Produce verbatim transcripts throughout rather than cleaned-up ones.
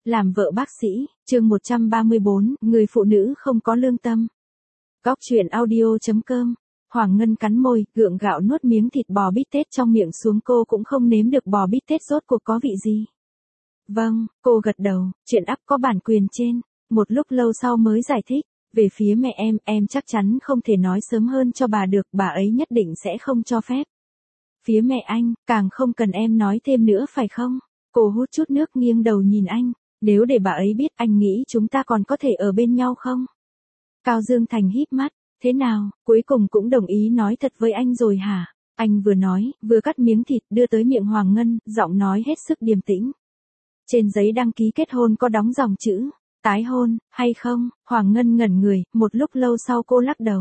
Làm vợ bác sĩ, chương một trăm ba mươi bốn, người phụ nữ không có lương tâm. Góc truyện audio chấm com. Hoàng Ngân cắn môi, gượng gạo nuốt miếng thịt bò bít tết trong miệng xuống, cô cũng không nếm được bò bít tết rốt cuộc có vị gì. Vâng, cô gật đầu, chuyện ắp có bản quyền trên. Một lúc lâu sau mới giải thích, về phía mẹ em, em chắc chắn không thể nói sớm hơn cho bà được, bà ấy nhất định sẽ không cho phép. Phía mẹ anh, càng không cần em nói thêm nữa phải không? Cô hút chút nước nghiêng đầu nhìn anh, nếu để bà ấy biết, anh nghĩ chúng ta còn có thể ở bên nhau không? Cao Dương Thành híp mắt, thế nào, cuối cùng cũng đồng ý nói thật với anh rồi hả? Anh vừa nói, vừa cắt miếng thịt đưa tới miệng Hoàng Ngân, giọng nói hết sức điềm tĩnh. Trên giấy đăng ký kết hôn có đóng dòng chữ, tái hôn, hay không? Hoàng Ngân ngẩn người, một lúc lâu sau cô lắc đầu.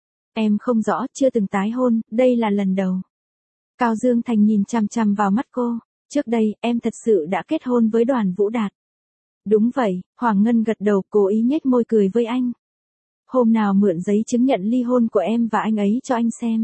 Em không rõ, chưa từng tái hôn, đây là lần đầu. Cao Dương Thành nhìn chằm chằm vào mắt cô. Trước đây, em thật sự đã kết hôn với Đoàn Vũ Đạt. Đúng vậy, Hoàng Ngân gật đầu, cố ý nhếch môi cười với anh. Hôm nào mượn giấy chứng nhận ly hôn của em và anh ấy cho anh xem.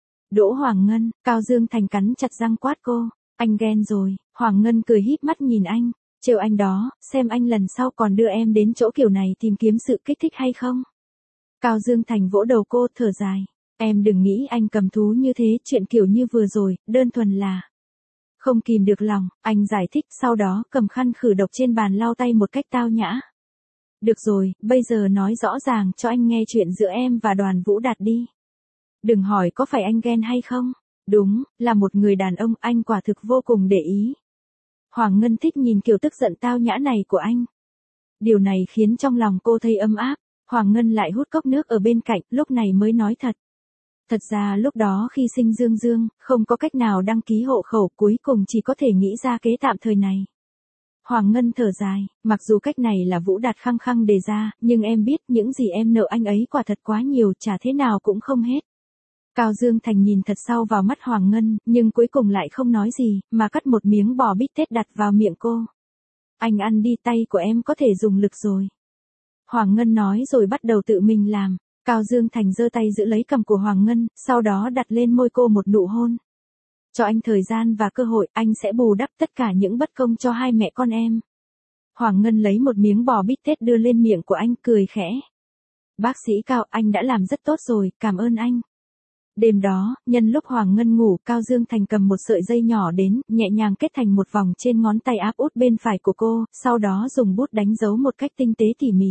Đỗ Hoàng Ngân, Cao Dương Thành cắn chặt răng quát cô. Anh ghen rồi. Hoàng Ngân cười híp mắt nhìn anh. Trêu anh đó, xem anh lần sau còn đưa em đến chỗ kiểu này tìm kiếm sự kích thích hay không. Cao Dương Thành vỗ đầu cô, thở dài. Em đừng nghĩ anh cầm thú như thế, chuyện kiểu như vừa rồi, đơn thuần là... Không kìm được lòng, anh giải thích, sau đó cầm khăn khử độc trên bàn lau tay một cách tao nhã. Được rồi, bây giờ nói rõ ràng cho anh nghe chuyện giữa em và Đoàn Vũ Đạt đi. Đừng hỏi có phải anh ghen hay không. Đúng, là một người đàn ông, anh quả thực vô cùng để ý. Hoàng Ngân thích nhìn kiểu tức giận tao nhã này của anh. Điều này khiến trong lòng cô thấy ấm áp. Hoàng Ngân lại hút cốc nước ở bên cạnh, lúc này mới nói thật. Thật ra lúc đó khi sinh Dương Dương, không có cách nào đăng ký hộ khẩu, cuối cùng chỉ có thể nghĩ ra kế tạm thời này. Hoàng Ngân thở dài, mặc dù cách này là Vũ Đạt khăng khăng đề ra, nhưng em biết những gì em nợ anh ấy quả thật quá nhiều, trả thế nào cũng không hết. Cao Dương Thành nhìn thật sâu vào mắt Hoàng Ngân, nhưng cuối cùng lại không nói gì, mà cắt một miếng bò bít tết đặt vào miệng cô. Anh ăn đi, tay của em có thể dùng lực rồi. Hoàng Ngân nói rồi bắt đầu tự mình làm. Cao Dương Thành giơ tay giữ lấy cằm của Hoàng Ngân, sau đó đặt lên môi cô một nụ hôn. Cho anh thời gian và cơ hội, anh sẽ bù đắp tất cả những bất công cho hai mẹ con em. Hoàng Ngân lấy một miếng bò bít tết đưa lên miệng của anh, cười khẽ. Bác sĩ Cao, anh đã làm rất tốt rồi, cảm ơn anh. Đêm đó, nhân lúc Hoàng Ngân ngủ, Cao Dương Thành cầm một sợi dây nhỏ đến, nhẹ nhàng kết thành một vòng trên ngón tay áp út bên phải của cô, sau đó dùng bút đánh dấu một cách tinh tế tỉ mỉ.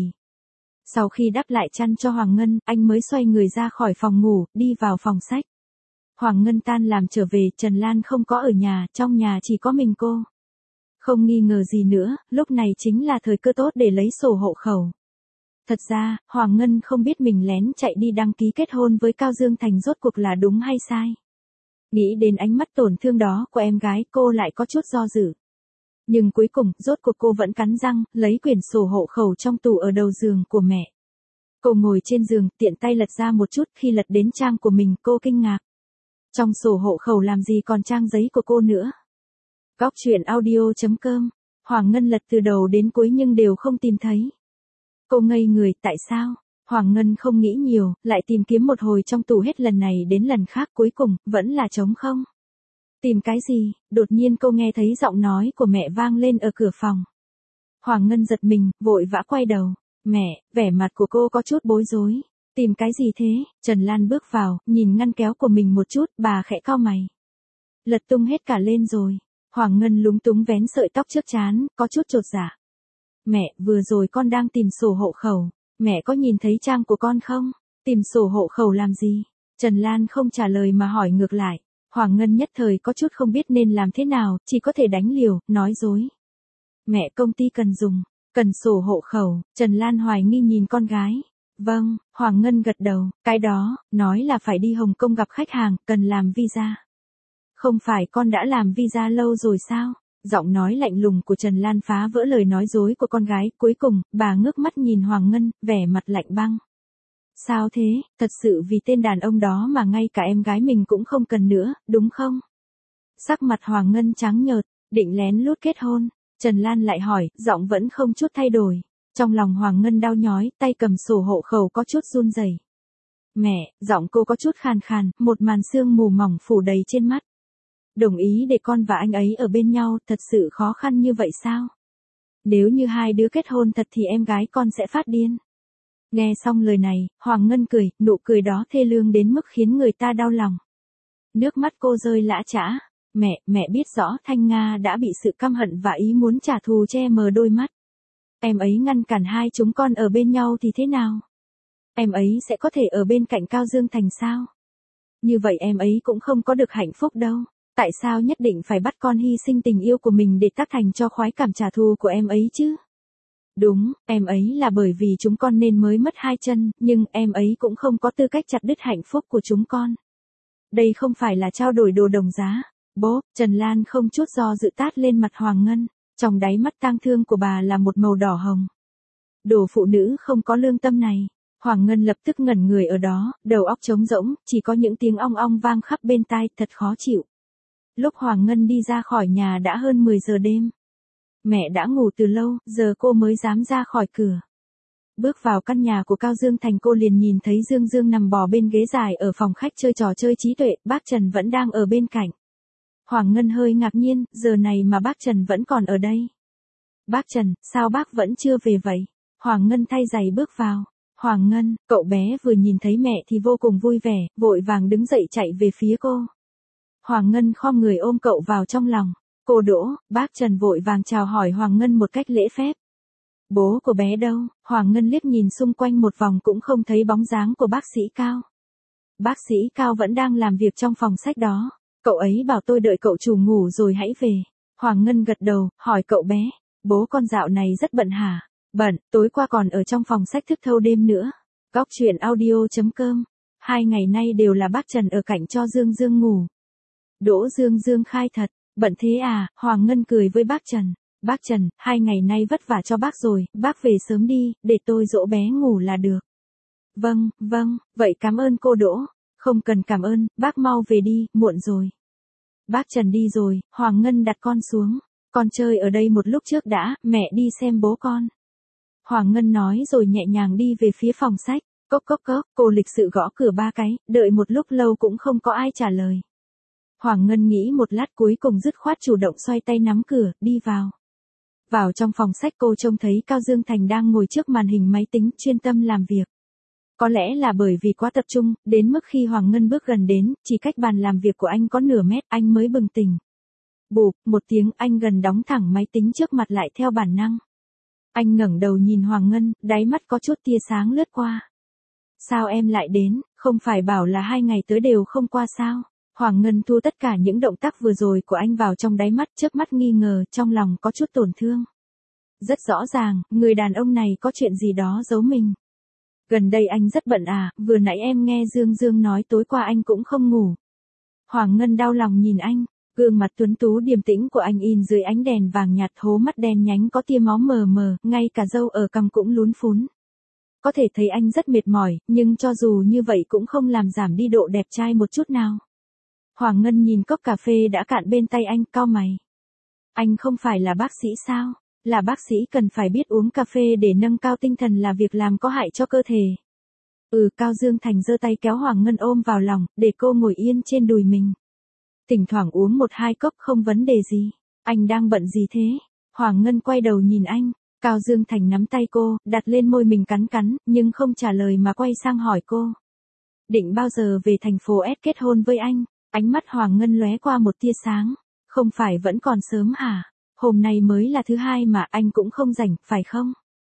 Sau khi đắp lại chăn cho Hoàng Ngân, anh mới xoay người ra khỏi phòng ngủ, đi vào phòng sách. Hoàng Ngân tan làm trở về, Trần Lan không có ở nhà, trong nhà chỉ có mình cô. Không nghi ngờ gì nữa, lúc này chính là thời cơ tốt để lấy sổ hộ khẩu. Thật ra, Hoàng Ngân không biết mình lén chạy đi đăng ký kết hôn với Cao Dương Thành rốt cuộc là đúng hay sai. Nghĩ đến ánh mắt tổn thương đó của em gái, cô lại có chút do dự. Nhưng cuối cùng, rốt cuộc cô vẫn cắn răng, lấy quyển sổ hộ khẩu trong tủ ở đầu giường của mẹ. Cô ngồi trên giường, tiện tay lật ra một chút, khi lật đến trang của mình, cô kinh ngạc. Trong sổ hộ khẩu làm gì còn trang giấy của cô nữa. Góc truyện audio chấm com. Hoàng Ngân lật từ đầu đến cuối nhưng đều không tìm thấy. Cô ngây người, tại sao? Hoàng Ngân không nghĩ nhiều, lại tìm kiếm một hồi trong tủ, hết lần này đến lần khác, cuối cùng, vẫn là trống không. Tìm cái gì? Đột nhiên cô nghe thấy giọng nói của mẹ vang lên ở cửa phòng. Hoàng Ngân giật mình, vội vã quay đầu. Mẹ, vẻ mặt của cô có chút bối rối. Tìm cái gì thế? Trần Lan bước vào, nhìn ngăn kéo của mình một chút, bà khẽ cau mày. Lật tung hết cả lên rồi. Hoàng Ngân lúng túng vén sợi tóc trước trán, có chút chột dạ. Mẹ, vừa rồi con đang tìm sổ hộ khẩu. Mẹ có nhìn thấy trang của con không? Tìm sổ hộ khẩu làm gì? Trần Lan không trả lời mà hỏi ngược lại. Hoàng Ngân nhất thời có chút không biết nên làm thế nào, chỉ có thể đánh liều, nói dối. Mẹ, công ty cần dùng, cần sổ hộ khẩu. Trần Lan hoài nghi nhìn con gái. Vâng, Hoàng Ngân gật đầu, cái đó, nói là phải đi Hồng Kông gặp khách hàng, cần làm visa. Không phải con đã làm visa lâu rồi sao? Giọng nói lạnh lùng của Trần Lan phá vỡ lời nói dối của con gái, cuối cùng, bà ngước mắt nhìn Hoàng Ngân, vẻ mặt lạnh băng. Sao thế, thật sự vì tên đàn ông đó mà ngay cả em gái mình cũng không cần nữa, đúng không? Sắc mặt Hoàng Ngân trắng nhợt, định lén lút kết hôn. Trần Lan lại hỏi, giọng vẫn không chút thay đổi. Trong lòng Hoàng Ngân đau nhói, tay cầm sổ hộ khẩu có chút run rẩy. Mẹ, giọng cô có chút khàn khàn, một màn sương mù mỏng phủ đầy trên mắt. Đồng ý để con và anh ấy ở bên nhau, thật sự khó khăn như vậy sao? Nếu như hai đứa kết hôn thật thì em gái con sẽ phát điên. Nghe xong lời này, Hoàng Ngân cười, nụ cười đó thê lương đến mức khiến người ta đau lòng. Nước mắt cô rơi lã chã. Mẹ, mẹ biết rõ Thanh Nga đã bị sự căm hận và ý muốn trả thù che mờ đôi mắt. Em ấy ngăn cản hai chúng con ở bên nhau thì thế nào? Em ấy sẽ có thể ở bên cạnh Cao Dương Thành sao? Như vậy em ấy cũng không có được hạnh phúc đâu. Tại sao nhất định phải bắt con hy sinh tình yêu của mình để tác thành cho khoái cảm trả thù của em ấy chứ? Đúng, em ấy là bởi vì chúng con nên mới mất hai chân, nhưng em ấy cũng không có tư cách chặt đứt hạnh phúc của chúng con. Đây không phải là trao đổi đồ đồng giá. Bố, Trần Lan không chút do dự tát lên mặt Hoàng Ngân, trong đáy mắt tang thương của bà là một màu đỏ hồng. Đồ phụ nữ không có lương tâm này. Hoàng Ngân lập tức ngẩn người ở đó, đầu óc trống rỗng, chỉ có những tiếng ong ong vang khắp bên tai, thật khó chịu. Lúc Hoàng Ngân đi ra khỏi nhà đã hơn mười giờ đêm. Mẹ đã ngủ từ lâu, giờ cô mới dám ra khỏi cửa. Bước vào căn nhà của Cao Dương Thành cô liền nhìn thấy Dương Dương nằm bò bên ghế dài ở phòng khách chơi trò chơi trí tuệ, bác Trần vẫn đang ở bên cạnh. Hoàng Ngân hơi ngạc nhiên, giờ này mà bác Trần vẫn còn ở đây. Bác Trần, sao bác vẫn chưa về vậy? Hoàng Ngân thay giày bước vào. Hoàng Ngân, cậu bé vừa nhìn thấy mẹ thì vô cùng vui vẻ, vội vàng đứng dậy chạy về phía cô. Hoàng Ngân khom người ôm cậu vào trong lòng. Cô Đỗ, bác Trần vội vàng chào hỏi Hoàng Ngân một cách lễ phép. Bố của bé đâu? Hoàng Ngân liếc nhìn xung quanh một vòng cũng không thấy bóng dáng của bác sĩ Cao. Bác sĩ Cao vẫn đang làm việc trong phòng sách đó. Cậu ấy bảo tôi đợi cậu chủ ngủ rồi hãy về. Hoàng Ngân gật đầu, hỏi cậu bé. Bố con dạo này rất bận hả? Bận, tối qua còn ở trong phòng sách thức thâu đêm nữa. Góc truyện audio chấm com. Hai ngày nay đều là bác Trần ở cạnh cho Dương Dương ngủ. Đỗ Dương Dương khai thật. Bận thế à? Hoàng Ngân cười với bác Trần. Bác Trần, hai ngày nay vất vả cho bác rồi, bác về sớm đi, để tôi dỗ bé ngủ là được. Vâng, vâng, vậy cảm ơn cô Đỗ. Không cần cảm ơn, bác mau về đi, muộn rồi. Bác Trần đi rồi, Hoàng Ngân đặt con xuống. Con chơi ở đây một lúc trước đã, mẹ đi xem bố con. Hoàng Ngân nói rồi nhẹ nhàng đi về phía phòng sách. Cốc cốc cốc, cô lịch sự gõ cửa ba cái, đợi một lúc lâu cũng không có ai trả lời. Hoàng Ngân nghĩ một lát cuối cùng dứt khoát chủ động xoay tay nắm cửa, đi vào. Vào trong phòng sách cô trông thấy Cao Dương Thành đang ngồi trước màn hình máy tính chuyên tâm làm việc. Có lẽ là bởi vì quá tập trung, đến mức khi Hoàng Ngân bước gần đến, chỉ cách bàn làm việc của anh có nửa mét anh mới bừng tỉnh. Bụp, một tiếng anh gần đóng thẳng máy tính trước mặt lại theo bản năng. Anh ngẩng đầu nhìn Hoàng Ngân, đáy mắt có chút tia sáng lướt qua. Sao em lại đến, không phải bảo là hai ngày tới đều không qua sao? Hoàng Ngân thu tất cả những động tác vừa rồi của anh vào trong đáy mắt, trước mắt nghi ngờ, trong lòng có chút tổn thương. Rất rõ ràng, người đàn ông này có chuyện gì đó giấu mình. Gần đây anh rất bận à, vừa nãy em nghe Dương Dương nói tối qua anh cũng không ngủ. Hoàng Ngân đau lòng nhìn anh, gương mặt tuấn tú điềm tĩnh của anh in dưới ánh đèn vàng nhạt, hố mắt đen nhánh có tia máu mờ mờ, ngay cả râu ở cằm cũng lún phún. Có thể thấy anh rất mệt mỏi, nhưng cho dù như vậy cũng không làm giảm đi độ đẹp trai một chút nào. Hoàng Ngân nhìn cốc cà phê đã cạn bên tay anh, cau mày. Anh không phải là bác sĩ sao? Là bác sĩ cần phải biết uống cà phê để nâng cao tinh thần là việc làm có hại cho cơ thể. Ừ, Cao Dương Thành giơ tay kéo Hoàng Ngân ôm vào lòng, để cô ngồi yên trên đùi mình. Thỉnh thoảng uống một hai cốc không vấn đề gì. Anh đang bận gì thế? Hoàng Ngân quay đầu nhìn anh. Cao Dương Thành nắm tay cô, đặt lên môi mình cắn cắn, nhưng không trả lời mà quay sang hỏi cô. Định bao giờ về thành phố S kết hôn với anh? Ánh mắt Hoàng Ngân lóe qua một tia sáng. Không phải vẫn còn sớm hả? Hôm nay mới là thứ hai mà anh cũng không rảnh, phải không?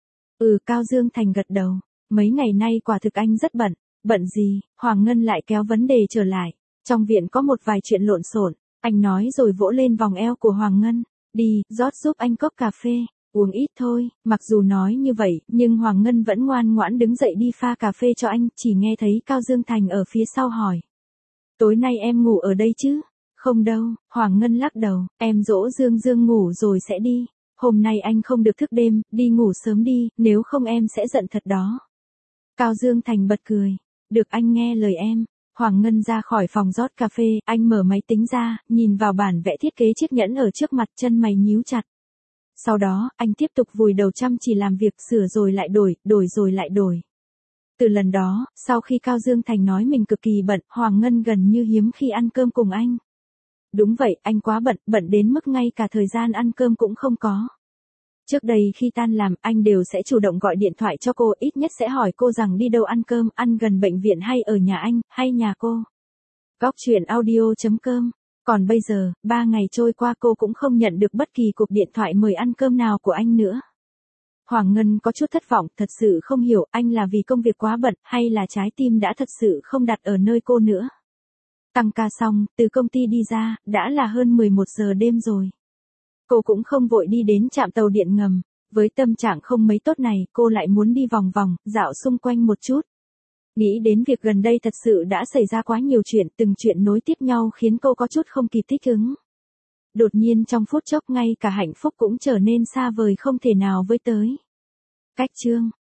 Ừ, Cao Dương Thành gật đầu. Mấy ngày nay quả thực anh rất bận. Bận gì? Hoàng Ngân lại kéo vấn đề trở lại. Trong viện có một vài chuyện lộn xộn. Anh nói rồi vỗ lên vòng eo của Hoàng Ngân. Đi, rót giúp anh cốc cà phê. Uống ít thôi. Mặc dù nói như vậy, nhưng Hoàng Ngân vẫn ngoan ngoãn đứng dậy đi pha cà phê cho anh. Chỉ nghe thấy Cao Dương Thành ở phía sau hỏi. Tối nay em ngủ ở đây chứ? Không đâu, Hoàng Ngân lắc đầu, em dỗ Dương Dương ngủ rồi sẽ đi. Hôm nay anh không được thức đêm, đi ngủ sớm đi, nếu không em sẽ giận thật đó. Cao Dương Thành bật cười. Được, anh nghe lời em. Hoàng Ngân ra khỏi phòng rót cà phê, anh mở máy tính ra, nhìn vào bản vẽ thiết kế chiếc nhẫn ở trước mặt, chân mày nhíu chặt. Sau đó, anh tiếp tục vùi đầu chăm chỉ làm việc, sửa rồi lại đổi, đổi rồi lại đổi. Từ lần đó, sau khi Cao Dương Thành nói mình cực kỳ bận, Hoàng Ngân gần như hiếm khi ăn cơm cùng anh. Đúng vậy, anh quá bận, bận đến mức ngay cả thời gian ăn cơm cũng không có. Trước đây khi tan làm, anh đều sẽ chủ động gọi điện thoại cho cô, ít nhất sẽ hỏi cô rằng đi đâu ăn cơm, ăn gần bệnh viện hay ở nhà anh, hay nhà cô. Góc chuyện audio chấm com. Còn bây giờ, ba ngày trôi qua cô cũng không nhận được bất kỳ cuộc điện thoại mời ăn cơm nào của anh nữa. Hoàng Ngân có chút thất vọng, thật sự không hiểu anh là vì công việc quá bận hay là trái tim đã thật sự không đặt ở nơi cô nữa. Tăng ca xong, từ công ty đi ra, đã là hơn mười một giờ đêm rồi. Cô cũng không vội đi đến trạm tàu điện ngầm, với tâm trạng không mấy tốt này, cô lại muốn đi vòng vòng, dạo xung quanh một chút. Nghĩ đến việc gần đây thật sự đã xảy ra quá nhiều chuyện, từng chuyện nối tiếp nhau khiến cô có chút không kịp thích ứng. Đột nhiên trong phút chốc ngay cả hạnh phúc cũng trở nên xa vời không thể nào với tới. Cách chương